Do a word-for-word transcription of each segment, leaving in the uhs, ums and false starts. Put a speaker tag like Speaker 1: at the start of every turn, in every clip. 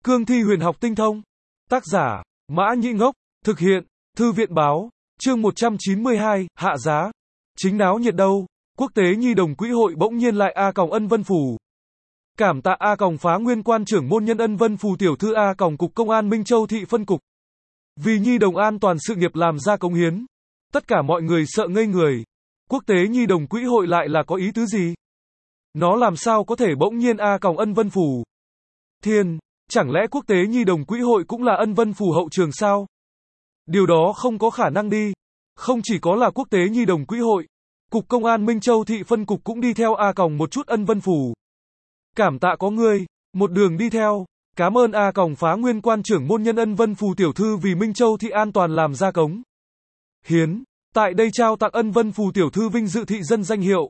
Speaker 1: Cương thi huyền học tinh thông. Tác giả, Mã Nhĩ Ngốc. Thực hiện, Thư viện Báo. Chương một trăm chín mươi hai, hạ giá. Chính náo nhiệt đâu. Quốc tế Nhi đồng Quỹ hội bỗng nhiên lại A Còng Ân Vân Phù. Cảm tạ A Còng Phá Nguyên Quan trưởng môn nhân Ân Vân Phù tiểu thư A Còng Cục Công an Minh Châu thị phân cục. Vì Nhi đồng an toàn sự nghiệp làm ra cống hiến. Tất cả mọi người sợ ngây người. Quốc tế Nhi đồng Quỹ hội lại là có ý tứ gì? Nó làm sao có thể bỗng nhiên A Còng Ân Vân Phù? Thiên, chẳng lẽ Quốc tế Nhi đồng Quỹ hội cũng là Ân Vân Phù hậu trường sao? Điều đó không có khả năng đi. Không chỉ có là Quốc tế Nhi đồng Quỹ hội, Cục Công an Minh Châu thị phân cục cũng đi theo A Còng một chút Ân Vân Phù. Cảm tạ có ngươi, một đường đi theo. Cảm ơn A Còng Phá Nguyên Quan trưởng môn nhân Ân Vân Phù tiểu thư vì Minh Châu thị an toàn làm ra cống hiến. Tại đây trao tặng Ân Vân Phù tiểu thư vinh dự thị dân danh hiệu.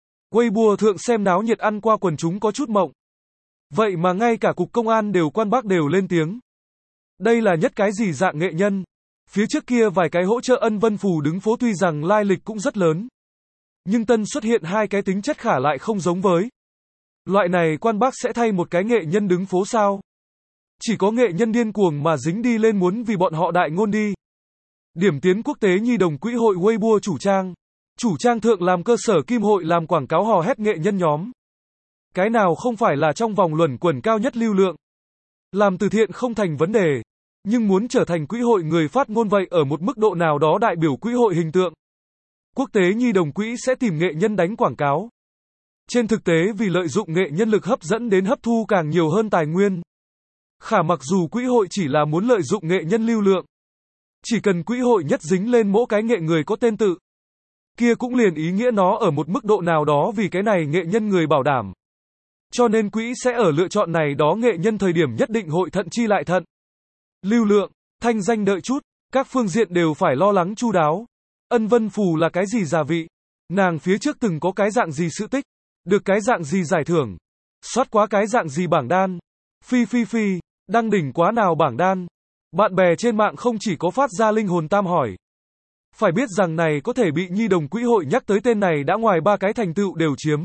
Speaker 1: Weibo thượng xem náo nhiệt ăn qua quần chúng có chút mộng. Vậy mà ngay cả Cục Công an đều quan bác đều lên tiếng. Đây là nhất cái gì dạng nghệ nhân? Phía trước kia vài cái hỗ trợ Ân Vân Phù đứng phố tuy rằng lai lịch cũng rất lớn. Nhưng tân xuất hiện hai cái tính chất khả lại không giống với. Loại này quan bác sẽ thay một cái nghệ nhân đứng phố sao? Chỉ có nghệ nhân điên cuồng mà dính đi lên muốn vì bọn họ đại ngôn đi. Điểm tiến Quốc tế Nhi đồng Quỹ hội Weibo chủ trang. Chủ trang thượng làm cơ sở kim hội làm quảng cáo hò hét nghệ nhân nhóm. Cái nào không phải là trong vòng luẩn quẩn cao nhất lưu lượng. Làm từ thiện không thành vấn đề. Nhưng muốn trở thành quỹ hội người phát ngôn vậy ở một mức độ nào đó đại biểu quỹ hội hình tượng. Quốc tế Nhi đồng Quỹ sẽ tìm nghệ nhân đánh quảng cáo. Trên thực tế vì lợi dụng nghệ nhân lực hấp dẫn đến hấp thu càng nhiều hơn tài nguyên. Khả mặc dù quỹ hội chỉ là muốn lợi dụng nghệ nhân lưu lượng. Chỉ cần quỹ hội nhất dính lên mỗi cái nghệ người có tên tự. Kia cũng liền ý nghĩa nó ở một mức độ nào đó vì cái này nghệ nhân người bảo đảm. Cho nên quỹ sẽ ở lựa chọn này đó nghệ nhân thời điểm nhất định hội thận chi lại thận. Lưu lượng, thanh danh đợi chút, các phương diện đều phải lo lắng chu đáo. Ân Vân Phù là cái gì gia vị? Nàng phía trước từng có cái dạng gì sự tích? Được cái dạng gì giải thưởng? Soát quá cái dạng gì bảng đan? Phi phi phi, đăng đỉnh quá nào bảng đan? Bạn bè trên mạng không chỉ có phát ra linh hồn tam hỏi. Phải biết rằng này có thể bị Nhi đồng Quỹ hội nhắc tới tên này đã ngoài ba cái thành tựu đều chiếm.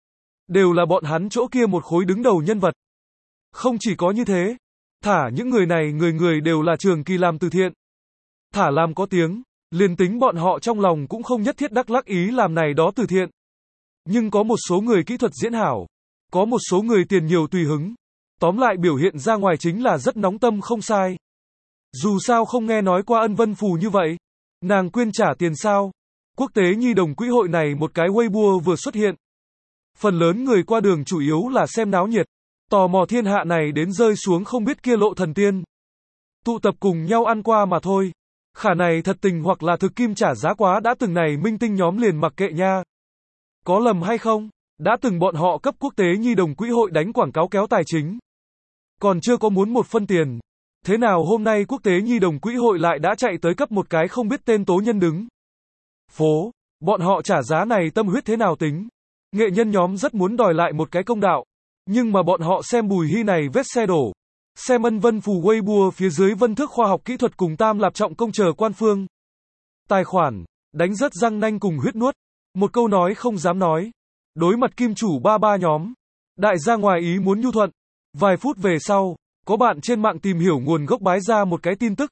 Speaker 1: Đều là bọn hắn chỗ kia một khối đứng đầu nhân vật. Không chỉ có như thế. Thả những người này người người đều là trường kỳ làm từ thiện. Thả làm có tiếng. Liền tính bọn họ trong lòng cũng không nhất thiết đắc lắc ý làm này đó từ thiện. Nhưng có một số người kỹ thuật diễn hảo. Có một số người tiền nhiều tùy hứng. Tóm lại biểu hiện ra ngoài chính là rất nóng tâm không sai. Dù sao không nghe nói qua Ân Vân Phù như vậy. Nàng quyên trả tiền sao? Quốc tế Nhi đồng Quỹ hội này một cái Weibo vừa xuất hiện. Phần lớn người qua đường chủ yếu là xem náo nhiệt. Tò mò thiên hạ này đến rơi xuống không biết kia lộ thần tiên. Tụ tập cùng nhau ăn qua mà thôi. Khả này thật tình hoặc là thực kim trả giá quá đã từng này minh tinh nhóm liền mặc kệ nha. Có lầm hay không? Đã từng bọn họ cấp Quốc tế Nhi đồng Quỹ hội đánh quảng cáo kéo tài chính. Còn chưa có muốn một phân tiền. Thế nào hôm nay Quốc tế Nhi đồng Quỹ hội lại đã chạy tới cấp một cái không biết tên tố nhân đứng phố. Bọn họ trả giá này tâm huyết thế nào tính? Nghệ nhân nhóm rất muốn đòi lại một cái công đạo. Nhưng mà bọn họ xem Bùi Hy này vết xe đổ. Xem Ân Vân Phù Weibo phía dưới Vân Thước khoa học kỹ thuật cùng Tam Lạp Trọng công chờ quan phương. Tài khoản, đánh rớt răng nanh cùng huyết nuốt. Một câu nói không dám nói. Đối mặt kim chủ ba ba nhóm. Đại gia ngoài ý muốn nhu thuận. Vài phút về sau, có bạn trên mạng tìm hiểu nguồn gốc bái ra một cái tin tức.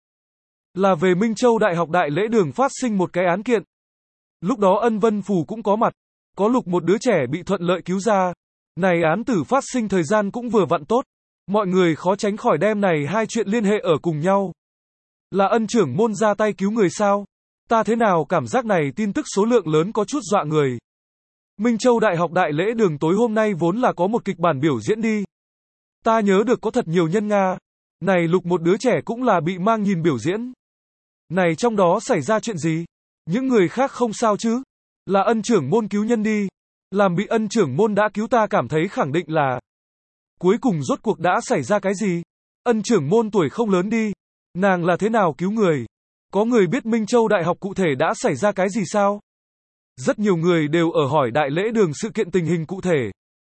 Speaker 1: Là về Minh Châu Đại học Đại Lễ Đường phát sinh một cái án kiện. Lúc đó Ân Vân Phù cũng có mặt. Có lục một đứa trẻ bị thuận lợi cứu ra. Này án tử phát sinh thời gian cũng vừa vặn tốt. Mọi người khó tránh khỏi đem này hai chuyện liên hệ ở cùng nhau. Là Ân trưởng môn ra tay cứu người sao? Ta thế nào cảm giác này tin tức số lượng lớn có chút dọa người. Minh Châu Đại học Đại Lễ Đường tối hôm nay vốn là có một kịch bản biểu diễn đi. Ta nhớ được có thật nhiều nhân Nga. Này lục một đứa trẻ cũng là bị mang nhìn biểu diễn. Này trong đó xảy ra chuyện gì? Những người khác không sao chứ? Là Ân trưởng môn cứu nhân đi. Làm bị Ân trưởng môn đã cứu ta cảm thấy khẳng định là. Cuối cùng rốt cuộc đã xảy ra cái gì? Ân trưởng môn tuổi không lớn đi. Nàng là thế nào cứu người? Có người biết Minh Châu Đại học cụ thể đã xảy ra cái gì sao? Rất nhiều người đều ở hỏi Đại Lễ Đường sự kiện tình hình cụ thể.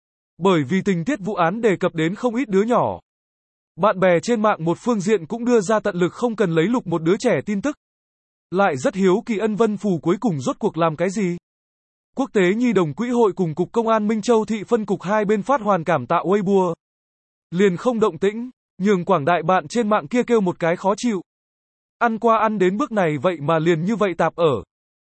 Speaker 1: Bởi vì tình tiết vụ án đề cập đến không ít đứa nhỏ. Bạn bè trên mạng một phương diện cũng đưa ra tận lực không cần lấy lục một đứa trẻ tin tức. Lại rất hiếu kỳ Ân Vân Phù cuối cùng rốt cuộc làm cái gì? Quốc tế Nhi đồng Quỹ hội cùng Cục Công an Minh Châu thị phân cục hai bên phát hoàn cảm tạ Weibo. Liền không động tĩnh. nhường quảng đại bạn trên mạng kia kêu một cái khó chịu. Ăn qua ăn đến bước này vậy mà liền như vậy tạp ở.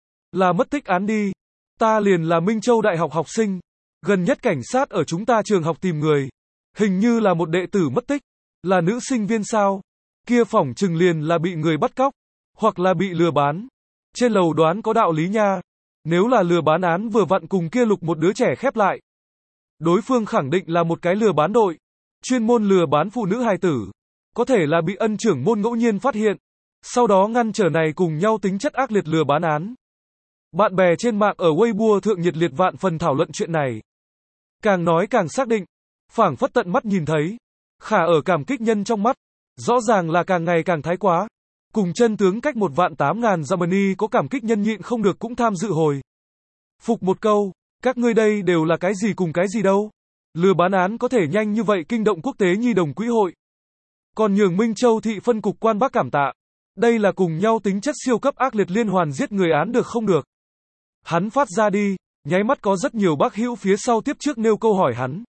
Speaker 1: Là mất tích án đi. Ta liền là Minh Châu Đại học học sinh. Gần nhất cảnh sát ở chúng ta trường học tìm người. Hình như là một đệ tử mất tích. Là nữ sinh viên sao? Kia phỏng chừng liền là bị người bắt cóc. Hoặc là bị lừa bán. Trên lầu đoán có đạo lý nha. Nếu là lừa bán án vừa vặn cùng kia Lục một đứa trẻ khép lại. Đối phương khẳng định là một cái lừa bán đội. Chuyên môn lừa bán phụ nữ hài tử. Có thể là bị ân trưởng môn ngẫu nhiên phát hiện. Sau đó ngăn trở này cùng nhau tính chất ác liệt lừa bán án. Bạn bè trên mạng ở Weibo thượng nhiệt liệt vạn phần thảo luận chuyện này. Càng nói càng xác định. Phảng phất tận mắt nhìn thấy. Khả ở cảm kích nhân trong mắt. Rõ ràng là càng ngày càng thái quá. Cùng chân tướng cách một vạn tám ngàn Germany có cảm kích nhân nhịn không được cũng tham dự hồi. Phục một câu. Các ngươi đây đều là cái gì cùng cái gì đâu. Lừa bán án có thể nhanh như vậy kinh động quốc tế nhi đồng quỹ hội. Còn nhường Minh Châu thị phân cục quan bác cảm tạ. Đây là cùng nhau tính chất siêu cấp ác liệt liên hoàn giết người án được không được. Hắn phát ra đi, nháy mắt có rất nhiều bác hữu phía sau tiếp trước nêu câu hỏi hắn.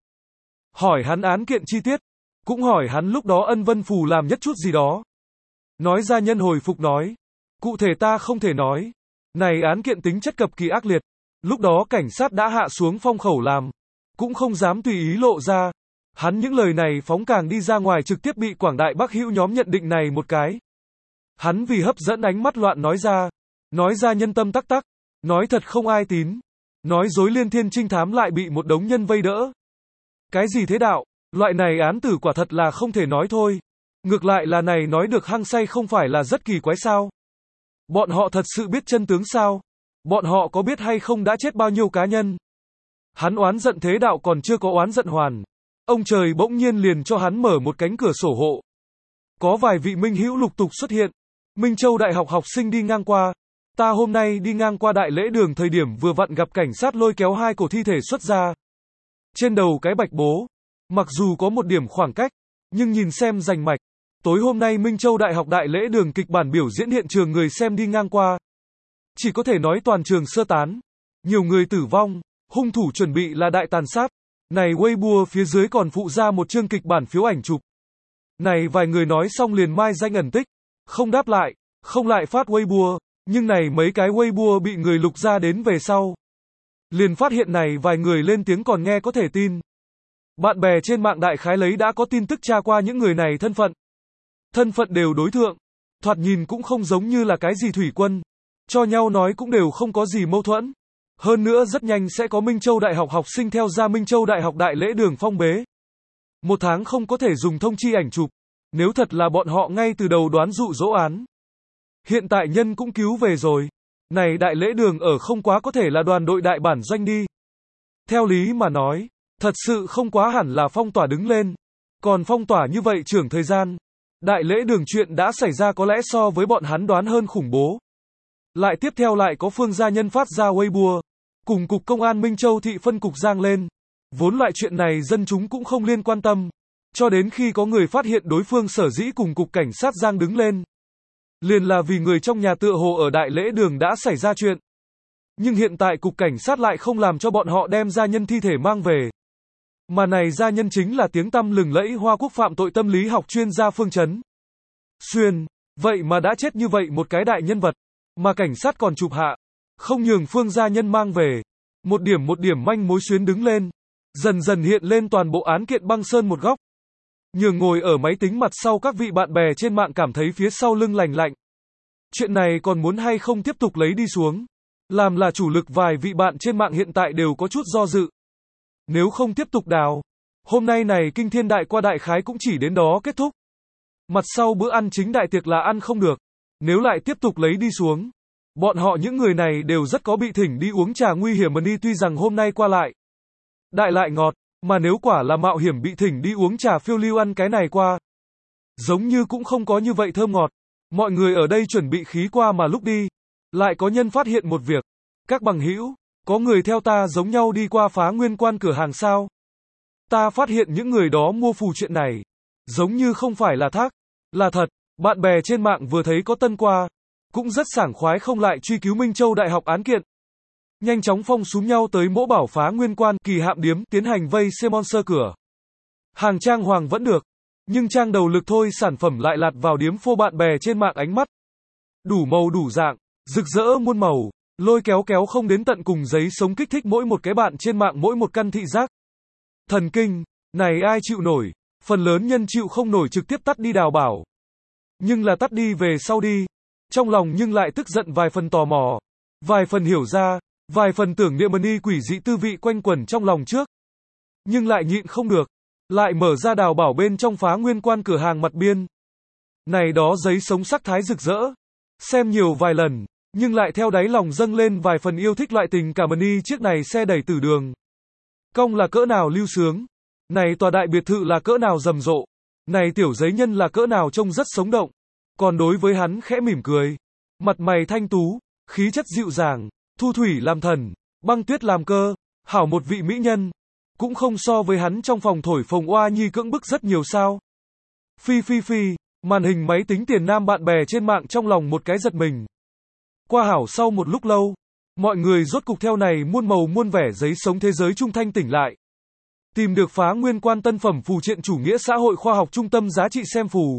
Speaker 1: Hỏi hắn án kiện chi tiết. Cũng hỏi hắn lúc đó ân vân phù làm nhất chút gì đó. Nói ra nhân hồi phục nói. Cụ thể ta không thể nói. Này án kiện tính chất cập kỳ ác liệt. Lúc đó cảnh sát đã hạ xuống phong khẩu làm. Cũng không dám tùy ý lộ ra. Hắn những lời này phóng càng đi ra ngoài trực tiếp bị quảng đại bác hữu nhóm nhận định này một cái. Hắn vì hấp dẫn ánh mắt loạn nói ra. Nói ra nhân tâm tắc tắc. Nói thật không ai tín. Nói dối liên thiên trinh thám lại bị một đống nhân vây đỡ. Cái gì thế đạo? Loại này án tử quả thật là không thể nói thôi. Ngược lại là này nói được hăng say không phải là rất kỳ quái sao? Bọn họ thật sự biết chân tướng sao? Bọn họ có biết hay không đã chết bao nhiêu cá nhân? Hắn oán giận thế đạo còn chưa có oán giận hoàn. Ông trời bỗng nhiên liền cho hắn mở một cánh cửa sổ hộ. Có vài vị minh hữu lục tục xuất hiện. Minh Châu Đại học học sinh đi ngang qua. Ta hôm nay đi ngang qua đại lễ đường thời điểm vừa vặn gặp cảnh sát lôi kéo hai cổ thi thể xuất ra. Trên đầu cái bạch bố. Mặc dù có một điểm khoảng cách, nhưng nhìn xem rành mạch. Tối hôm nay Minh Châu Đại học đại lễ đường kịch bản biểu diễn hiện trường người xem đi ngang qua. Chỉ có thể nói toàn trường sơ tán. Nhiều người tử vong, hung thủ chuẩn bị là đại tàn sát. Này Weibo phía dưới còn phụ ra một chương kịch bản phiếu ảnh chụp. Này vài người nói xong liền mai danh ẩn tích. Không đáp lại, không lại phát Weibo. Nhưng này mấy cái Weibo bị người lục ra đến về sau. Liền phát hiện này vài người lên tiếng còn nghe có thể tin. Bạn bè trên mạng đại khái lấy đã có tin tức tra qua những người này thân phận. Thân phận đều đối thượng. Thoạt nhìn cũng không giống như là cái gì thủy quân. Cho nhau nói cũng đều không có gì mâu thuẫn. Hơn nữa rất nhanh sẽ có Minh Châu Đại học học sinh theo ra Minh Châu Đại học đại lễ đường phong bế. Một tháng không có thể dùng thông chi ảnh chụp. Nếu thật là bọn họ ngay từ đầu đoán dụ dỗ án. Hiện tại nhân cũng cứu về rồi. Này đại lễ đường ở không quá có thể là đoàn đội đại bản doanh đi. Theo lý mà nói, thật sự không quá hẳn là phong tỏa đứng lên. Còn phong tỏa như vậy trưởng thời gian. Đại lễ đường chuyện đã xảy ra có lẽ so với bọn hắn đoán hơn khủng bố. Lại tiếp theo lại có Phương gia nhân phát ra Weibo. Cùng cục công an Minh Châu thị phân cục giang lên. Vốn loại chuyện này dân chúng cũng không liên quan tâm. Cho đến khi có người phát hiện đối phương sở dĩ cùng cục cảnh sát giang đứng lên. Liền là vì người trong nhà tựa hồ ở đại lễ đường đã xảy ra chuyện. Nhưng hiện tại cục cảnh sát lại không làm cho bọn họ đem gia nhân thi thể mang về. Mà này gia nhân chính là tiếng tăm lừng lẫy Hoa Quốc phạm tội tâm lý học chuyên gia Phương Chấn Xuyên. Vậy mà đã chết như vậy một cái đại nhân vật. Mà cảnh sát còn chụp hạ. Không nhường Phương gia nhân mang về. Một điểm một điểm manh mối xuyến đứng lên. Dần dần hiện lên toàn bộ án kiện băng sơn một góc. Nhường ngồi ở máy tính mặt sau các vị bạn bè trên mạng cảm thấy phía sau lưng lành lạnh. Chuyện này còn muốn hay không tiếp tục lấy đi xuống. Làm là chủ lực vài vị bạn trên mạng hiện tại đều có chút do dự. Nếu không tiếp tục đào. Hôm nay này kinh thiên đại qua đại khái cũng chỉ đến đó kết thúc. Mặt sau bữa ăn chính đại tiệc là ăn không được. Nếu lại tiếp tục lấy đi xuống. Bọn họ những người này đều rất có bị thỉnh đi uống trà nguy hiểm mà đi tuy rằng hôm nay qua lại. Đại lại ngọt. Mà nếu quả là mạo hiểm bị thỉnh đi uống trà phiêu lưu ăn cái này qua. Giống như cũng không có như vậy thơm ngọt. Mọi người ở đây chuẩn bị khí qua mà lúc đi. Lại có nhân phát hiện một việc. Các bằng hữu, có người theo ta giống nhau đi qua Phá Nguyên Quan cửa hàng sao. Ta phát hiện những người đó mua phù chuyện này. Giống như không phải là thác. Là thật, bạn bè trên mạng vừa thấy có tân qua. Cũng rất sảng khoái không lại truy cứu Minh Châu Đại học án kiện. Nhanh chóng phong súm nhau tới mỗ bảo Phá Nguyên Quan kỳ hạm điếm tiến hành vây xe monster cửa. Hàng trang hoàng vẫn được. Nhưng trang đầu lực thôi sản phẩm lại lạt vào điếm phô bạn bè trên mạng ánh mắt. Đủ màu đủ dạng, rực rỡ muôn màu, lôi kéo kéo không đến tận cùng giấy sống kích thích mỗi một cái bạn trên mạng mỗi một căn thị giác. Thần kinh, này ai chịu nổi, phần lớn nhân chịu không nổi trực tiếp tắt đi đào bảo. Nhưng là tắt đi về sau đi, trong lòng nhưng lại tức giận vài phần tò mò, vài phần hiểu ra, vài phần tưởng niệm mani quỷ dị tư vị quanh quẩn trong lòng trước. Nhưng lại nhịn không được, lại mở ra đào bảo bên trong Phá Nguyên Quan cửa hàng mặt biên. Này đó giấy sống sắc thái rực rỡ, xem nhiều vài lần, nhưng lại theo đáy lòng dâng lên vài phần yêu thích loại tình cảm mani chiếc này xe đẩy tử đường. Cong là cỡ nào lưu sướng, này tòa đại biệt thự là cỡ nào rầm rộ, này tiểu giấy nhân là cỡ nào trông rất sống động. Còn đối với hắn khẽ mỉm cười, mặt mày thanh tú, khí chất dịu dàng, thu thủy làm thần, băng tuyết làm cơ, hảo một vị mỹ nhân, cũng không so với hắn trong phòng thổi phồng oa nhi cưỡng bức rất nhiều sao. Phi phi phi, màn hình máy tính tiền nam bạn bè trên mạng trong lòng một cái giật mình. Qua hảo sau một lúc lâu, mọi người rốt cục theo này muôn màu muôn vẻ giấy sống thế giới trung thanh tỉnh lại. Tìm được Phá Nguyên Quan tân phẩm phù triện chủ nghĩa xã hội khoa học trung tâm giá trị xem phù.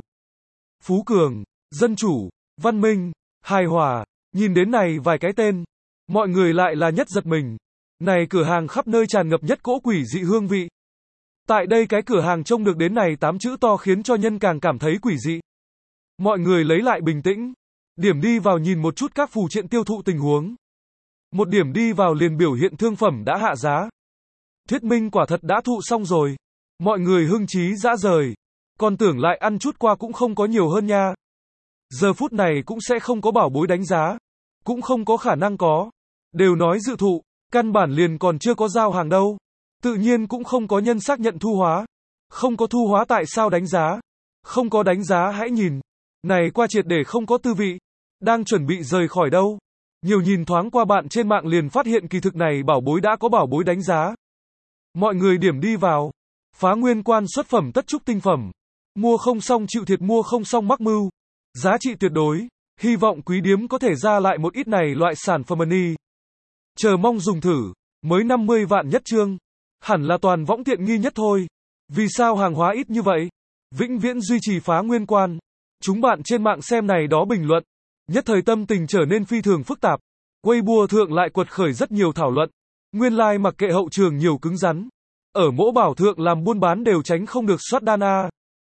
Speaker 1: Phú Cường, dân chủ, văn minh, hài hòa, nhìn đến này vài cái tên, mọi người lại là nhất giật mình. Này cửa hàng khắp nơi tràn ngập nhất cỗ quỷ dị hương vị. Tại đây cái cửa hàng trông được đến này tám chữ to khiến cho nhân càng cảm thấy quỷ dị. Mọi người lấy lại bình tĩnh, điểm đi vào nhìn một chút các phù triện tiêu thụ tình huống. Một điểm đi vào liền biểu hiện thương phẩm đã hạ giá. Thuyết minh quả thật đã thụ xong rồi. Mọi người hưng trí dã rời. Còn tưởng lại ăn chút qua cũng không có nhiều hơn nha. Giờ phút này cũng sẽ không có bảo bối đánh giá. Cũng không có khả năng có. Đều nói dự thụ, căn bản liền còn chưa có giao hàng đâu. Tự nhiên cũng không có nhân xác nhận thu hóa. Không có thu hóa tại sao đánh giá. Không có đánh giá hãy nhìn. Này qua triệt để không có tư vị. Đang chuẩn bị rời khỏi đâu. Nhiều nhìn thoáng qua bạn trên mạng liền phát hiện kỳ thực này bảo bối đã có bảo bối đánh giá. Mọi người điểm đi vào. Phá Nguyên Quan xuất phẩm tất trúc tinh phẩm. Mua không xong chịu thiệt, mua không xong mắc mưu. Giá trị tuyệt đối. Hy vọng quý điếm có thể ra lại một ít này loại sản phẩm mani. Chờ mong dùng thử. Mới năm mươi vạn nhất trương. Hẳn là toàn võng tiện nghi nhất thôi. Vì sao hàng hóa ít như vậy? Vĩnh viễn duy trì Phá Nguyên Quan. Chúng bạn trên mạng xem này đó bình luận. Nhất thời tâm tình trở nên phi thường phức tạp. Weibo thượng lại quật khởi rất nhiều thảo luận. Nguyên lai like mặc kệ hậu trường nhiều cứng rắn. Ở mỗi bảo thượng làm buôn bán đều tránh không được soát đan a.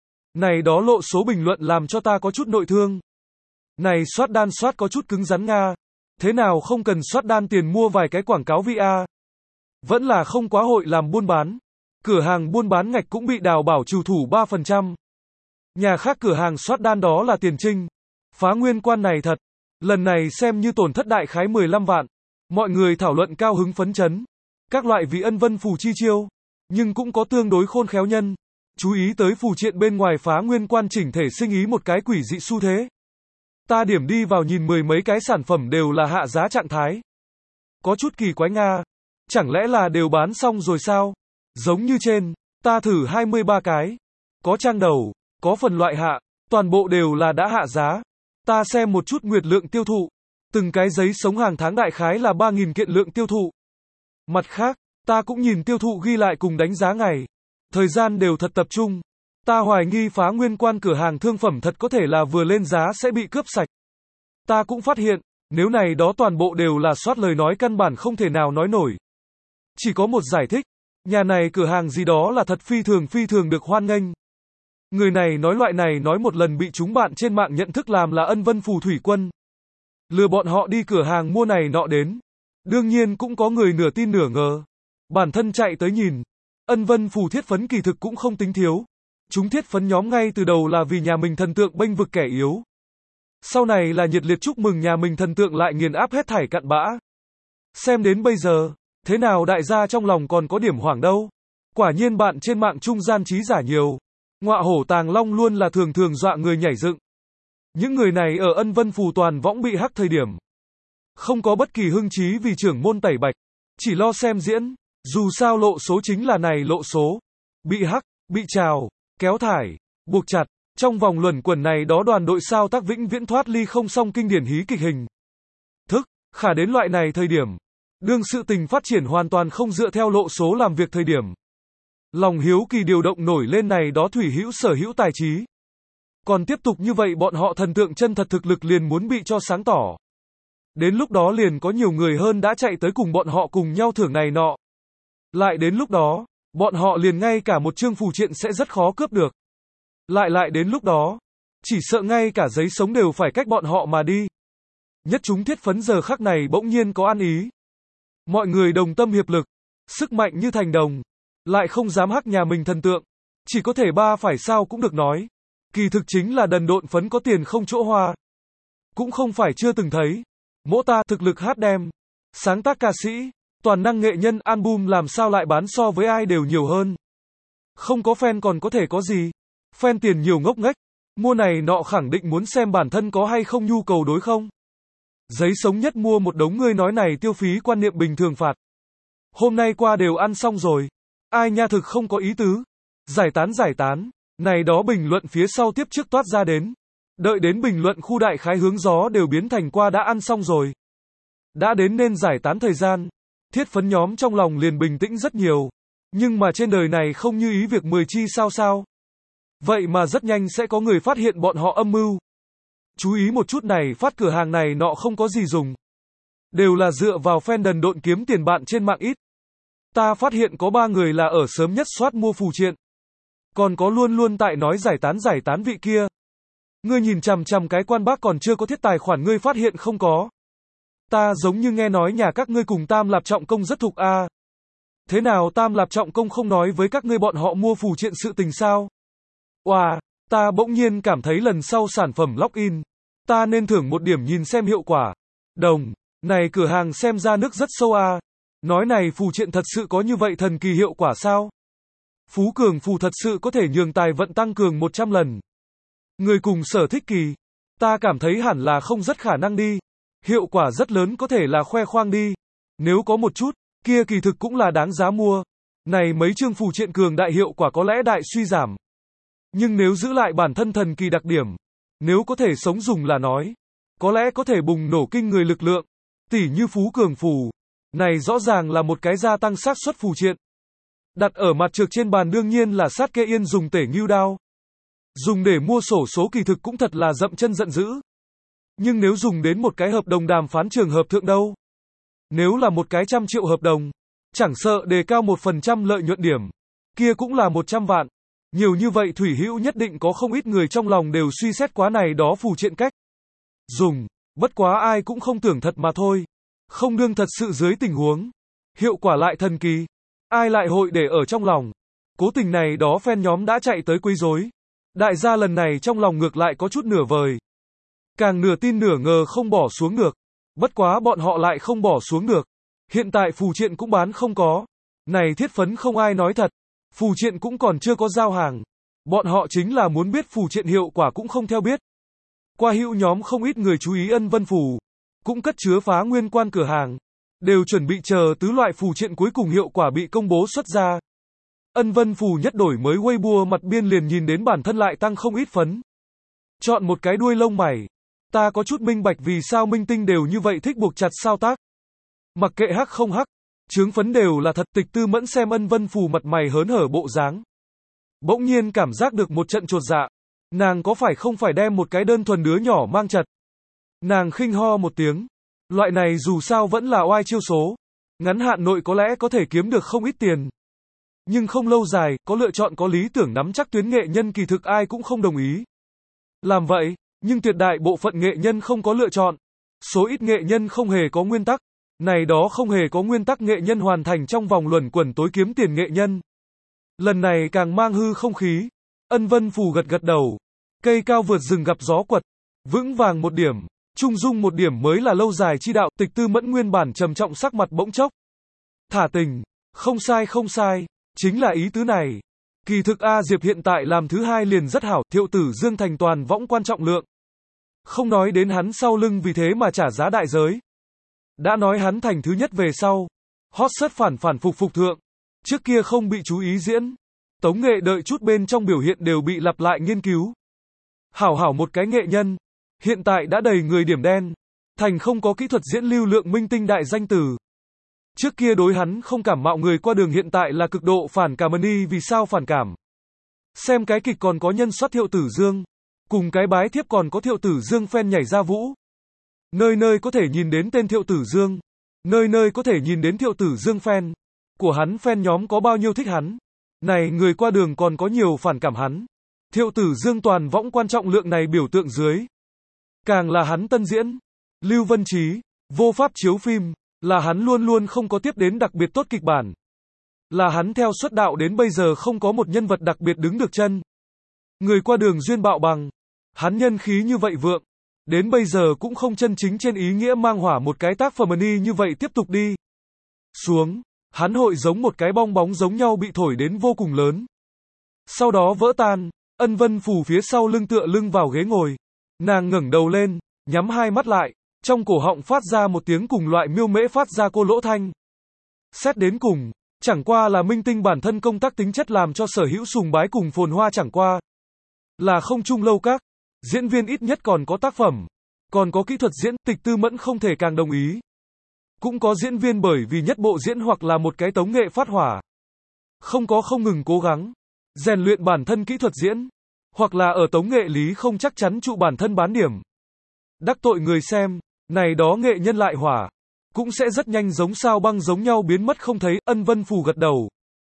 Speaker 1: Này đó lộ số bình luận làm cho ta có chút nội thương. Này soát đan soát có chút cứng rắn nga. Thế nào không cần soát đan tiền mua vài cái quảng cáo vi a. Vẫn là không quá hội làm buôn bán. Cửa hàng buôn bán ngạch cũng bị đào bảo trừ thủ ba phần trăm. Nhà khác cửa hàng soát đan đó là tiền trinh. Phá Nguyên Quan này thật. Lần này xem như tổn thất đại khái mười lăm vạn. Mọi người thảo luận cao hứng phấn chấn. Các loại vị ân vân phù chi chiêu. Nhưng cũng có tương đối khôn khéo nhân. Chú ý tới phù triện bên ngoài Phá Nguyên Quan chỉnh thể sinh ý một cái quỷ dị xu thế. Ta điểm đi vào nhìn mười mấy cái sản phẩm đều là hạ giá trạng thái. Có chút kỳ quái nga. Chẳng lẽ là đều bán xong rồi sao? Giống như trên, ta thử hai mươi ba cái. Có trang đầu, có phần loại hạ, toàn bộ đều là đã hạ giá. Ta xem một chút nguyệt lượng tiêu thụ. Từng cái giấy sống hàng tháng đại khái là ba nghìn kiện lượng tiêu thụ. Mặt khác, ta cũng nhìn tiêu thụ ghi lại cùng đánh giá ngày. Thời gian đều thật tập trung. Ta hoài nghi Phá Nguyên Quan cửa hàng thương phẩm thật có thể là vừa lên giá sẽ bị cướp sạch. Ta cũng phát hiện, nếu này đó toàn bộ đều là soát lời nói căn bản không thể nào nói nổi. Chỉ có một giải thích, nhà này cửa hàng gì đó là thật phi thường phi thường được hoan nghênh. Người này nói loại này nói một lần bị chúng bạn trên mạng nhận thức làm là ân vân phù thủy quân. Lừa bọn họ đi cửa hàng mua này nọ đến. Đương nhiên cũng có người nửa tin nửa ngờ. Bản thân chạy tới nhìn. Ân vân phù thiết phấn kỳ thực cũng không tính thiếu. Chúng thiết phấn nhóm ngay từ đầu là vì nhà mình thần tượng bênh vực kẻ yếu. Sau này là nhiệt liệt chúc mừng nhà mình thần tượng lại nghiền áp hết thảy cặn bã. Xem đến bây giờ, thế nào đại gia trong lòng còn có điểm hoảng đâu. Quả nhiên bạn trên mạng trung gian trí giả nhiều. Ngọa hổ tàng long luôn là thường thường dọa người nhảy dựng. Những người này ở ân vân phù toàn võng bị hắc thời điểm. Không có bất kỳ hưng trí vì trưởng môn tẩy bạch. Chỉ lo xem diễn. Dù sao lộ số chính là này lộ số. Bị hắc, bị trào, kéo thải, buộc chặt. Trong vòng luẩn quẩn này đó đoàn đội sao tác vĩnh viễn thoát ly không xong kinh điển hí kịch hình. Thức, khả đến loại này thời điểm. Đương sự tình phát triển hoàn toàn không dựa theo lộ số làm việc thời điểm. Lòng hiếu kỳ điều động nổi lên này đó thủy hữu sở hữu tài trí. Còn tiếp tục như vậy bọn họ thần tượng chân thật thực lực liền muốn bị cho sáng tỏ. Đến lúc đó liền có nhiều người hơn đã chạy tới cùng bọn họ cùng nhau thưởng này nọ. Lại đến lúc đó, bọn họ liền ngay cả một chương phù triện sẽ rất khó cướp được. Lại lại đến lúc đó, chỉ sợ ngay cả giấy sống đều phải cách bọn họ mà đi. Nhất chúng thiết phấn giờ khắc này bỗng nhiên có ăn ý. Mọi người đồng tâm hiệp lực, sức mạnh như thành đồng, lại không dám hắc nhà mình thần tượng, chỉ có thể ba phải sao cũng được nói. Kỳ thực chính là đần độn phấn có tiền không chỗ hoa. Cũng không phải chưa từng thấy. Mỗ ta thực lực hát đem, sáng tác ca sĩ, toàn năng nghệ nhân album làm sao lại bán so với ai đều nhiều hơn. Không có fan còn có thể có gì. Fan tiền nhiều ngốc nghếch, mua này nọ khẳng định muốn xem bản thân có hay không nhu cầu đối không. Giấy sống nhất mua một đống ngươi nói này tiêu phí quan niệm bình thường phạt. Hôm nay qua đều ăn xong rồi. Ai nha thực không có ý tứ. Giải tán giải tán. Này đó bình luận phía sau tiếp trước toát ra đến. Đợi đến bình luận khu đại khái hướng gió đều biến thành qua đã ăn xong rồi. Đã đến nên giải tán thời gian. Thiết phấn nhóm trong lòng liền bình tĩnh rất nhiều. Nhưng mà trên đời này không như ý việc mười chi sao sao. Vậy mà rất nhanh sẽ có người phát hiện bọn họ âm mưu. Chú ý một chút này phát cửa hàng này nọ không có gì dùng. Đều là dựa vào fan đần độn kiếm tiền bạn trên mạng ít. Ta phát hiện có ba người là ở sớm nhất soát mua phù triện. Còn có luôn luôn tại nói giải tán giải tán vị kia. Ngươi nhìn chằm chằm cái quan bác còn chưa có thiết tài khoản ngươi phát hiện không có. Ta giống như nghe nói nhà các ngươi cùng Tam Lạp Trọng Công rất thục a. À. Thế nào Tam Lạp Trọng Công không nói với các ngươi bọn họ mua phù triện sự tình sao? Wow, ta bỗng nhiên cảm thấy lần sau sản phẩm login, ta nên thưởng một điểm nhìn xem hiệu quả. Đồng, này cửa hàng xem ra nước rất sâu a. À. Nói này phù triện thật sự có như vậy thần kỳ hiệu quả sao? Phú cường phù thật sự có thể nhường tài vận tăng cường một trăm lần. Người cùng sở thích kỳ, ta cảm thấy hẳn là không rất khả năng đi. Hiệu quả rất lớn có thể là khoe khoang đi. Nếu có một chút, kia kỳ thực cũng là đáng giá mua. Này mấy chương phù triện cường đại hiệu quả có lẽ đại suy giảm. Nhưng nếu giữ lại bản thân thần kỳ đặc điểm, nếu có thể sống dùng là nói, có lẽ có thể bùng nổ kinh người lực lượng, tỉ như phú cường phù. Này rõ ràng là một cái gia tăng xác suất phù triện. Đặt ở mặt trược trên bàn đương nhiên là sát kê yên dùng tể ngưu đao. Dùng để mua sổ số kỳ thực cũng thật là dậm chân giận dữ. Nhưng nếu dùng đến một cái hợp đồng đàm phán trường hợp thượng đâu? Nếu là một cái trăm triệu hợp đồng, chẳng sợ đề cao một phần trăm lợi nhuận điểm, kia cũng là một trăm vạn. Nhiều như vậy thủy hữu nhất định có không ít người trong lòng đều suy xét quá này đó phù triện cách dùng, bất quá ai cũng không tưởng thật mà thôi. Không đương thật sự dưới tình huống, hiệu quả lại thần kỳ, ai lại hội để ở trong lòng. Cố tình này đó fan nhóm đã chạy tới quấy rối. Đại gia lần này trong lòng ngược lại có chút nửa vời. Càng nửa tin nửa ngờ không bỏ xuống được. Bất quá bọn họ lại không bỏ xuống được. Hiện tại phù triện cũng bán không có. Này thiết phấn không ai nói thật. Phù triện cũng còn chưa có giao hàng. Bọn họ chính là muốn biết phù triện hiệu quả cũng không theo biết. Qua hữu nhóm không ít người chú ý ân vân phù. Cũng cất chứa phá nguyên quan cửa hàng. Đều chuẩn bị chờ tứ loại phù triện cuối cùng hiệu quả bị công bố xuất ra. Ân vân phù nhất đổi mới Weibo mặt biên liền nhìn đến bản thân lại tăng không ít phấn. Chọn một cái đuôi lông mày. Ta có chút minh bạch vì sao minh tinh đều như vậy thích buộc chặt sao tác. Mặc kệ hắc không hắc, chướng phấn đều là thật. Tịch Tư Mẫn xem ân vân phù mặt mày hớn hở bộ dáng. Bỗng nhiên cảm giác được một trận chột dạ. Nàng có phải không phải đem một cái đơn thuần đứa nhỏ mang chật. Nàng khinh ho một tiếng. Loại này dù sao vẫn là oai chiêu số. Ngắn hạn nội có lẽ có thể kiếm được không ít tiền. Nhưng không lâu dài, có lựa chọn có lý tưởng nắm chắc tuyến nghệ nhân kỳ thực ai cũng không đồng ý. Làm vậy, nhưng tuyệt đại bộ phận nghệ nhân không có lựa chọn. Số ít nghệ nhân không hề có nguyên tắc. Này đó không hề có nguyên tắc nghệ nhân hoàn thành trong vòng luẩn quẩn tối kiếm tiền nghệ nhân. Lần này càng mang hư không khí. Ân vân phù gật gật đầu. Cây cao vượt rừng gặp gió quật. Vững vàng một điểm. Trung dung một điểm mới là lâu dài chi đạo. Tịch Tư Mẫn nguyên bản trầm trọng sắc mặt bỗng chốc. Thả tình. Không sai không sai. Chính là ý tứ này. Kỳ thực A Diệp hiện tại làm thứ hai liền rất hảo. Thiệu tử Dương thành toàn võng quan trọng lượng. Không nói đến hắn sau lưng vì thế mà trả giá đại giới. Đã nói hắn thành thứ nhất về sau. Hot search phản phản phục phục thượng. Trước kia không bị chú ý diễn. Tống nghệ đợi chút bên trong biểu hiện đều bị lặp lại nghiên cứu. Hảo hảo một cái nghệ nhân. Hiện tại đã đầy người điểm đen. Thành không có kỹ thuật diễn lưu lượng minh tinh đại danh từ. Trước kia đối hắn không cảm mạo người qua đường hiện tại là cực độ phản cảm. Ni vì sao phản cảm? Xem cái kịch còn có nhân xuất Thiệu Tử Dương, cùng cái bái thiếp còn có Thiệu Tử Dương fan nhảy ra vũ. Nơi nơi có thể nhìn đến tên Thiệu Tử Dương, nơi nơi có thể nhìn đến Thiệu Tử Dương fan của hắn, fan nhóm có bao nhiêu thích hắn. Này người qua đường còn có nhiều phản cảm hắn. Thiệu Tử Dương toàn võng quan trọng lượng này biểu tượng dưới. Càng là hắn tân diễn, Lưu Vân Trí, vô pháp chiếu phim, là hắn luôn luôn không có tiếp đến đặc biệt tốt kịch bản. Là hắn theo xuất đạo đến bây giờ không có một nhân vật đặc biệt đứng được chân. Người qua đường duyên bạo bằng, hắn nhân khí như vậy vượng, đến bây giờ cũng không chân chính trên ý nghĩa mang hỏa một cái tác phẩm ni như vậy tiếp tục đi xuống, hắn hội giống một cái bong bóng giống nhau bị thổi đến vô cùng lớn. Sau đó vỡ tan, Ân Vân Phù phía sau lưng tựa lưng vào ghế ngồi. Nàng ngẩng đầu lên, nhắm hai mắt lại, trong cổ họng phát ra một tiếng cùng loại miêu mễ phát ra cô lỗ thanh. Xét đến cùng, chẳng qua là minh tinh bản thân công tác tính chất làm cho sở hữu sùng bái cùng phồn hoa, chẳng qua là không chung lâu các. Diễn viên ít nhất còn có tác phẩm, còn có kỹ thuật diễn, Tịch Tư Mẫn không thể càng đồng ý. Cũng có diễn viên bởi vì nhất bộ diễn hoặc là một cái tống nghệ phát hỏa, không có không ngừng cố gắng rèn luyện bản thân kỹ thuật diễn, hoặc là ở tống nghệ lý không chắc chắn trụ bản thân bán điểm. Đắc tội người xem, này đó nghệ nhân lại hỏa, cũng sẽ rất nhanh giống sao băng giống nhau biến mất không thấy. Ân Vân Phù gật đầu.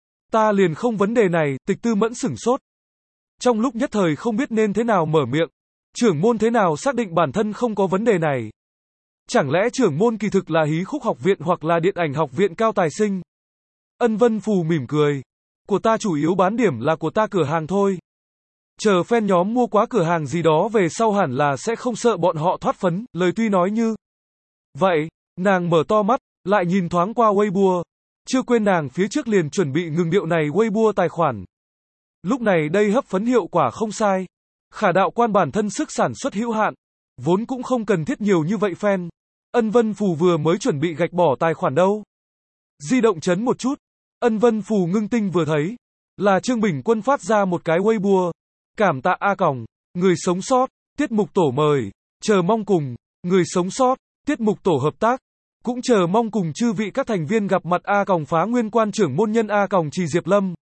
Speaker 1: Ta liền không vấn đề này. Tịch Tư Mẫn sửng sốt. Trong lúc nhất thời không biết nên thế nào mở miệng. Trưởng môn thế nào xác định bản thân không có vấn đề này? Chẳng lẽ trưởng môn kỳ thực là hí khúc học viện hoặc là điện ảnh học viện cao tài sinh? Ân Vân Phù mỉm cười. Của ta chủ yếu bán điểm là của ta cửa hàng thôi. Chờ fan nhóm mua quá cửa hàng gì đó về sau hẳn là sẽ không sợ bọn họ thoát phấn. Lời tuy nói như vậy, nàng mở to mắt, lại nhìn thoáng qua Weibo. Chưa quên nàng phía trước liền chuẩn bị ngừng điệu này Weibo tài khoản. Lúc này đây hấp phấn hiệu quả không sai. Khả đạo quan bản thân sức sản xuất hữu hạn, vốn cũng không cần thiết nhiều như vậy fan. Ân Vân Phù vừa mới chuẩn bị gạch bỏ tài khoản đâu. Di động chấn một chút. Ân Vân Phù ngưng tinh vừa thấy là Trương Bình Quân phát ra một cái Weibo. Cảm tạ A Còng, người sống sót, tiết mục tổ mời, chờ mong cùng, người sống sót, tiết mục tổ hợp tác, cũng chờ mong cùng chư vị các thành viên gặp mặt. A Còng phá nguyên quan trưởng môn nhân A Còng Trì Diệp Lâm.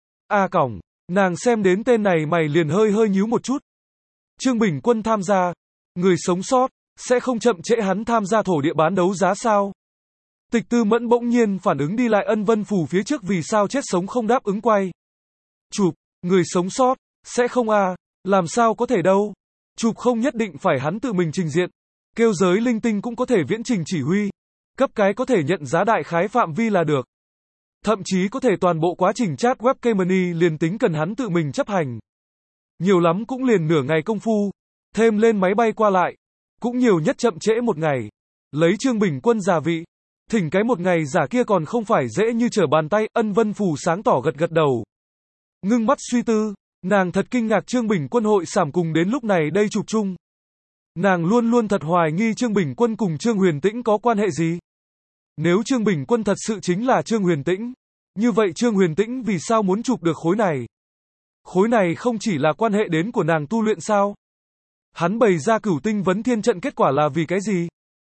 Speaker 1: A Còng, nàng xem đến tên này mày liền hơi hơi nhíu một chút. Trương Bình Quân tham gia, người sống sót, sẽ không chậm trễ hắn tham gia thổ địa bán đấu giá sao? Tịch Tư Mẫn bỗng nhiên phản ứng đi lại. Ân Vân Phù phía trước vì sao chết sống không đáp ứng quay chụp, người sống sót, sẽ không à, làm sao có thể đâu. Chụp không nhất định phải hắn tự mình trình diện, kêu giới linh tinh cũng có thể viễn trình chỉ huy, cấp cái có thể nhận giá đại khái phạm vi là được. Thậm chí có thể toàn bộ quá trình chat webcam money liền tính cần hắn tự mình chấp hành. Nhiều lắm cũng liền nửa ngày công phu, thêm lên máy bay qua lại, cũng nhiều nhất chậm trễ một ngày. Lấy Trương Bình Quân giả vị, thỉnh cái một ngày giả kia còn không phải dễ như trở bàn tay. Ân Vân Phù sáng tỏ gật gật đầu, ngưng mắt suy tư. Nàng thật kinh ngạc Trương Bình Quân hội sảm cùng đến lúc này đây chụp chung. Nàng luôn luôn thật hoài nghi Trương Bình Quân cùng Trương Huyền Tĩnh có quan hệ gì. Nếu Trương Bình Quân thật sự chính là Trương Huyền Tĩnh, như vậy Trương Huyền Tĩnh vì sao muốn chụp được khối này? Khối này không chỉ là quan hệ đến của nàng tu luyện sao? Hắn bày ra Cửu Tinh Vấn Thiên trận kết quả là vì cái gì?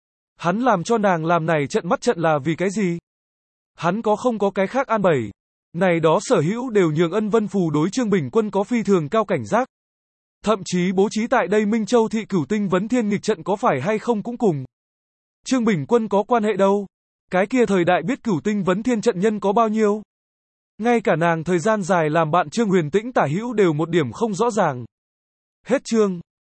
Speaker 1: Hắn làm cho nàng làm này trận mắt trận là vì cái gì? Hắn có không có cái khác an bày? Này đó sở hữu đều nhường Ân Vân Phù đối Trương Bình Quân có phi thường cao cảnh giác. Thậm chí bố trí tại đây Minh Châu thị Cửu Tinh Vấn Thiên nghịch trận có phải hay không cũng cùng Trương Bình Quân có quan hệ đâu. Cái kia thời đại biết Cửu Tinh Vấn Thiên trận nhân có bao nhiêu. Ngay cả nàng thời gian dài làm bạn Trương Huyền Tĩnh tả hữu đều một điểm không rõ ràng. Hết chương.